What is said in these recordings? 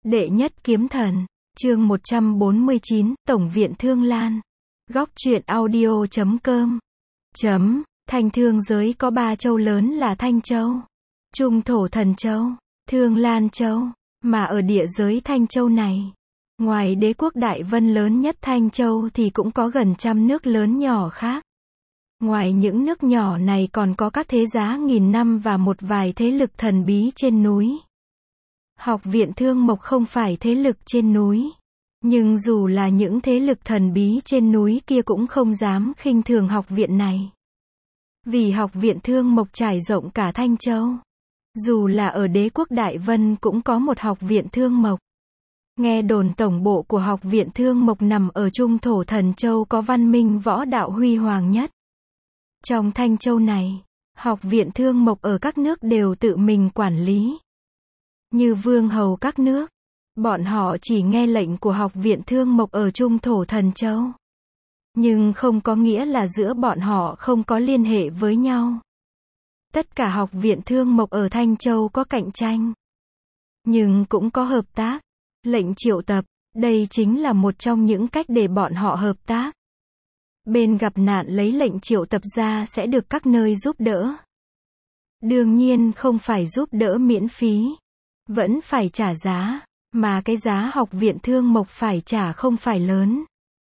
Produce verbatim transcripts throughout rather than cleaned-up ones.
Đệ nhất kiếm thần, chương một trăm bốn mươi chín, Tổng viện Thương Lan. Góc truyện audio chấm com. Chấm, Thanh Thương giới có ba châu lớn là Thanh Châu, Trung Thổ Thần Châu, Thương Lan Châu, mà ở địa giới Thanh Châu này, ngoài đế quốc Đại Vân lớn nhất Thanh Châu thì cũng có gần trăm nước lớn nhỏ khác. Ngoài những nước nhỏ này còn có các thế giá nghìn năm và một vài thế lực thần bí trên núi. Học viện Thương Mộc không phải thế lực trên núi, nhưng dù là những thế lực thần bí trên núi kia cũng không dám khinh thường học viện này. Vì học viện Thương Mộc trải rộng cả Thanh Châu. Dù là ở đế quốc Đại Vân cũng có một học viện Thương Mộc. Nghe đồn tổng bộ của học viện Thương Mộc nằm ở Trung Thổ Thần Châu có văn minh võ đạo huy hoàng nhất. Trong Thanh Châu này, học viện Thương Mộc ở các nước đều tự mình quản lý. Như vương hầu các nước, bọn họ chỉ nghe lệnh của học viện Thương Mộc ở Trung Thổ Thần Châu. Nhưng không có nghĩa là giữa bọn họ không có liên hệ với nhau. Tất cả học viện Thương Mộc ở Thanh Châu có cạnh tranh, nhưng cũng có hợp tác. Lệnh triệu tập, đây chính là một trong những cách để bọn họ hợp tác. Bên gặp nạn lấy lệnh triệu tập ra sẽ được các nơi giúp đỡ. Đương nhiên không phải giúp đỡ miễn phí, vẫn phải trả giá, mà cái giá học viện Thương Mộc phải trả không phải lớn,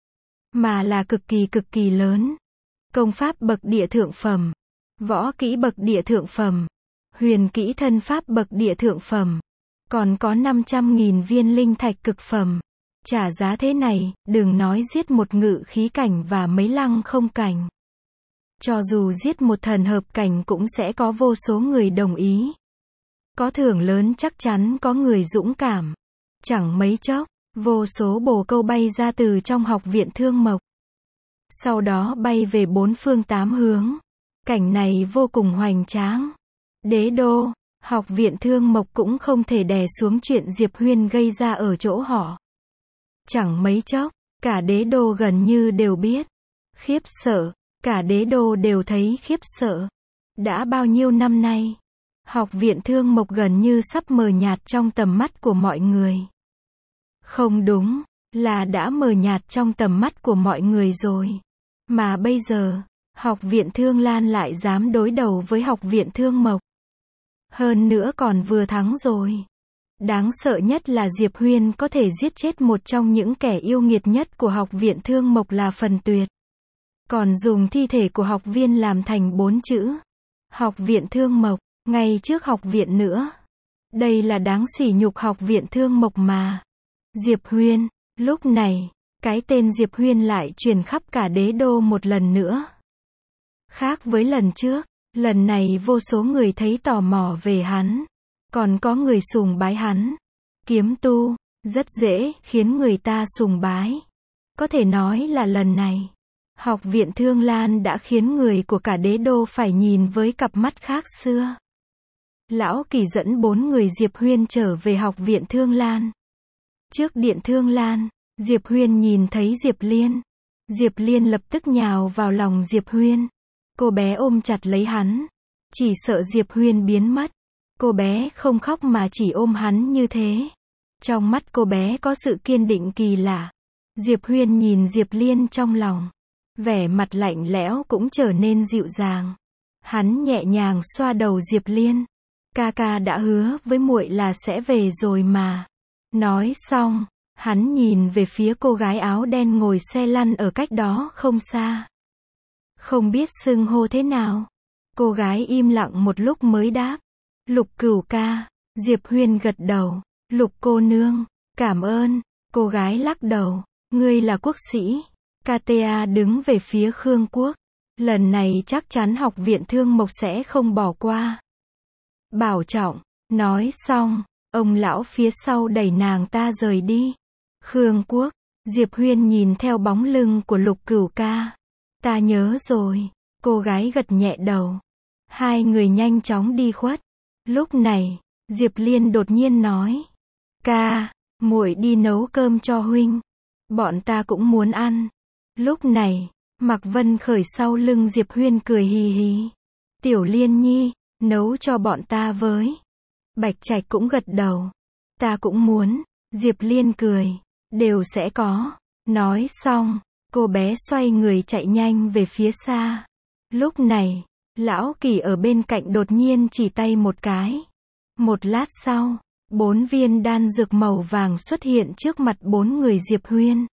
mà là cực kỳ cực kỳ lớn. Công pháp bậc địa thượng phẩm, võ kỹ bậc địa thượng phẩm, huyền kỹ thân pháp bậc địa thượng phẩm, còn có năm trăm nghìn viên linh thạch cực phẩm. Trả giá thế này, đừng nói giết một ngự khí cảnh và mấy lăng không cảnh. Cho dù giết một thần hợp cảnh cũng sẽ có vô số người đồng ý. Có thưởng lớn chắc chắn có người dũng cảm. Chẳng mấy chốc, vô số bồ câu bay ra từ trong học viện Thương Mộc. Sau đó bay về bốn phương tám hướng. Cảnh này vô cùng hoành tráng. Đế đô, học viện Thương Mộc cũng không thể đè xuống chuyện Diệp Huyên gây ra ở chỗ họ. Chẳng mấy chốc, cả đế đô gần như đều biết. Khiếp sợ, cả đế đô đều thấy khiếp sợ. Đã bao nhiêu năm nay, học viện Thương Mộc gần như sắp mờ nhạt trong tầm mắt của mọi người. Không đúng, là đã mờ nhạt trong tầm mắt của mọi người rồi. Mà bây giờ, học viện Thương Lan lại dám đối đầu với học viện Thương Mộc. Hơn nữa còn vừa thắng rồi. Đáng sợ nhất là Diệp Huyên có thể giết chết một trong những kẻ yêu nghiệt nhất của học viện Thương Mộc là Phần Tuyệt. Còn dùng thi thể của học viên làm thành bốn chữ. Học viện Thương Mộc, ngay trước học viện nữa. Đây là đáng sỉ nhục học viện Thương Mộc mà. Diệp Huyên, lúc này, cái tên Diệp Huyên lại truyền khắp cả đế đô một lần nữa. Khác với lần trước, lần này vô số người thấy tò mò về hắn. Còn có người sùng bái hắn. Kiếm tu, rất dễ khiến người ta sùng bái. Có thể nói là lần này, học viện Thương Lan đã khiến người của cả đế đô phải nhìn với cặp mắt khác xưa. Lão Kỳ dẫn bốn người Diệp Huyên trở về học viện Thương Lan. Trước điện Thương Lan, Diệp Huyên nhìn thấy Diệp Liên. Diệp Liên lập tức nhào vào lòng Diệp Huyên. Cô bé ôm chặt lấy hắn. Chỉ sợ Diệp Huyên biến mất. Cô bé không khóc mà chỉ ôm hắn như thế. Trong mắt cô bé có sự kiên định kỳ lạ. Diệp Huyên nhìn Diệp Liên trong lòng. Vẻ mặt lạnh lẽo cũng trở nên dịu dàng. Hắn nhẹ nhàng xoa đầu Diệp Liên. Ca ca đã hứa với muội là sẽ về rồi mà. Nói xong, hắn nhìn về phía cô gái áo đen ngồi xe lăn ở cách đó không xa. Không biết xưng hô thế nào. Cô gái im lặng một lúc mới đáp. Lục Cửu ca. Diệp Huyên gật đầu. Lục cô nương, cảm ơn. Cô gái lắc đầu. Ngươi là quốc sĩ. ca tê a đứng về phía Khương Quốc. Lần này chắc chắn học viện Thương Mộc sẽ không bỏ qua. Bảo trọng. Nói xong, ông lão phía sau đẩy nàng ta rời đi. Khương Quốc. Diệp Huyên nhìn theo bóng lưng của Lục Cửu ca. Ta nhớ rồi. Cô gái gật nhẹ đầu. Hai người nhanh chóng đi khuất. Lúc này, Diệp Liên đột nhiên nói. Ca, muội đi nấu cơm cho huynh. Bọn ta cũng muốn ăn. Lúc này, Mạc Vân Khởi sau lưng Diệp Huyên cười hì hì. Tiểu Liên nhi, nấu cho bọn ta với. Bạch Trạch cũng gật đầu. Ta cũng muốn. Diệp Liên cười. Đều sẽ có. Nói xong, cô bé xoay người chạy nhanh về phía xa. Lúc này, Lão Kỳ ở bên cạnh đột nhiên chỉ tay một cái. Một lát sau, bốn viên đan dược màu vàng xuất hiện trước mặt bốn người Diệp Huyên.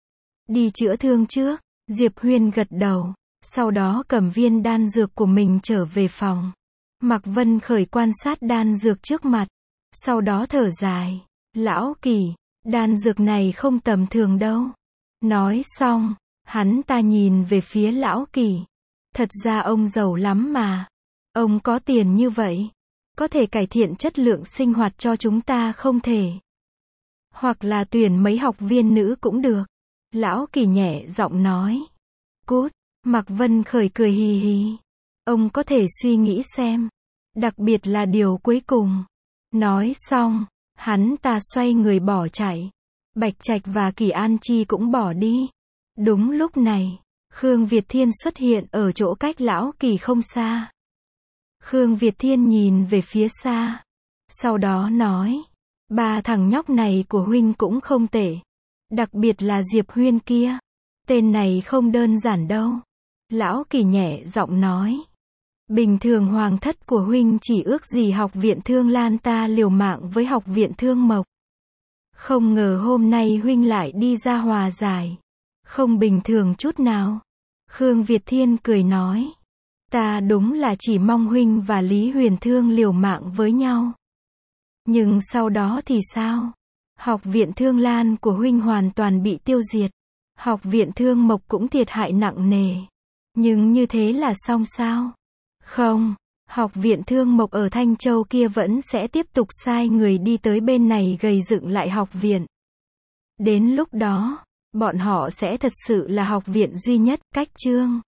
Đi chữa thương trước, Diệp Huyên gật đầu, sau đó cầm viên đan dược của mình trở về phòng. Mạc Vân Khởi quan sát đan dược trước mặt, sau đó thở dài. Lão Kỳ, đan dược này không tầm thường đâu. Nói xong, hắn ta nhìn về phía Lão Kỳ. Thật ra ông giàu lắm mà. Ông có tiền như vậy, có thể cải thiện chất lượng sinh hoạt cho chúng ta không thể. Hoặc là tuyển mấy học viên nữ cũng được. Lão Kỳ nhẹ giọng nói. Cút, Mạc Vân Khởi cười hì hì. Ông có thể suy nghĩ xem. Đặc biệt là điều cuối cùng. Nói xong, hắn ta xoay người bỏ chạy. Bạch Trạch và Kỳ An Chi cũng bỏ đi. Đúng lúc này, Khương Việt Thiên xuất hiện ở chỗ cách Lão Kỳ không xa. Khương Việt Thiên nhìn về phía xa. Sau đó nói. Ba thằng nhóc này của huynh cũng không tệ. Đặc biệt là Diệp Huyên kia. Tên này không đơn giản đâu. Lão Kỳ nhẹ giọng nói. Bình thường hoàng thất của huynh chỉ ước gì học viện Thương Lan ta liều mạng với học viện Thương Mộc. Không ngờ hôm nay huynh lại đi ra hòa giải. Không bình thường chút nào. Khương Việt Thiên cười nói. Ta đúng là chỉ mong huynh và Lý Huyền Thương liều mạng với nhau. Nhưng sau đó thì sao? Học viện Thương Lan của huynh hoàn toàn bị tiêu diệt. Học viện Thương Mộc cũng thiệt hại nặng nề. Nhưng như thế là xong sao? Không, học viện Thương Mộc ở Thanh Châu kia vẫn sẽ tiếp tục sai người đi tới bên này gầy dựng lại học viện. Đến lúc đó, bọn họ sẽ thật sự là học viện duy nhất, cách chương.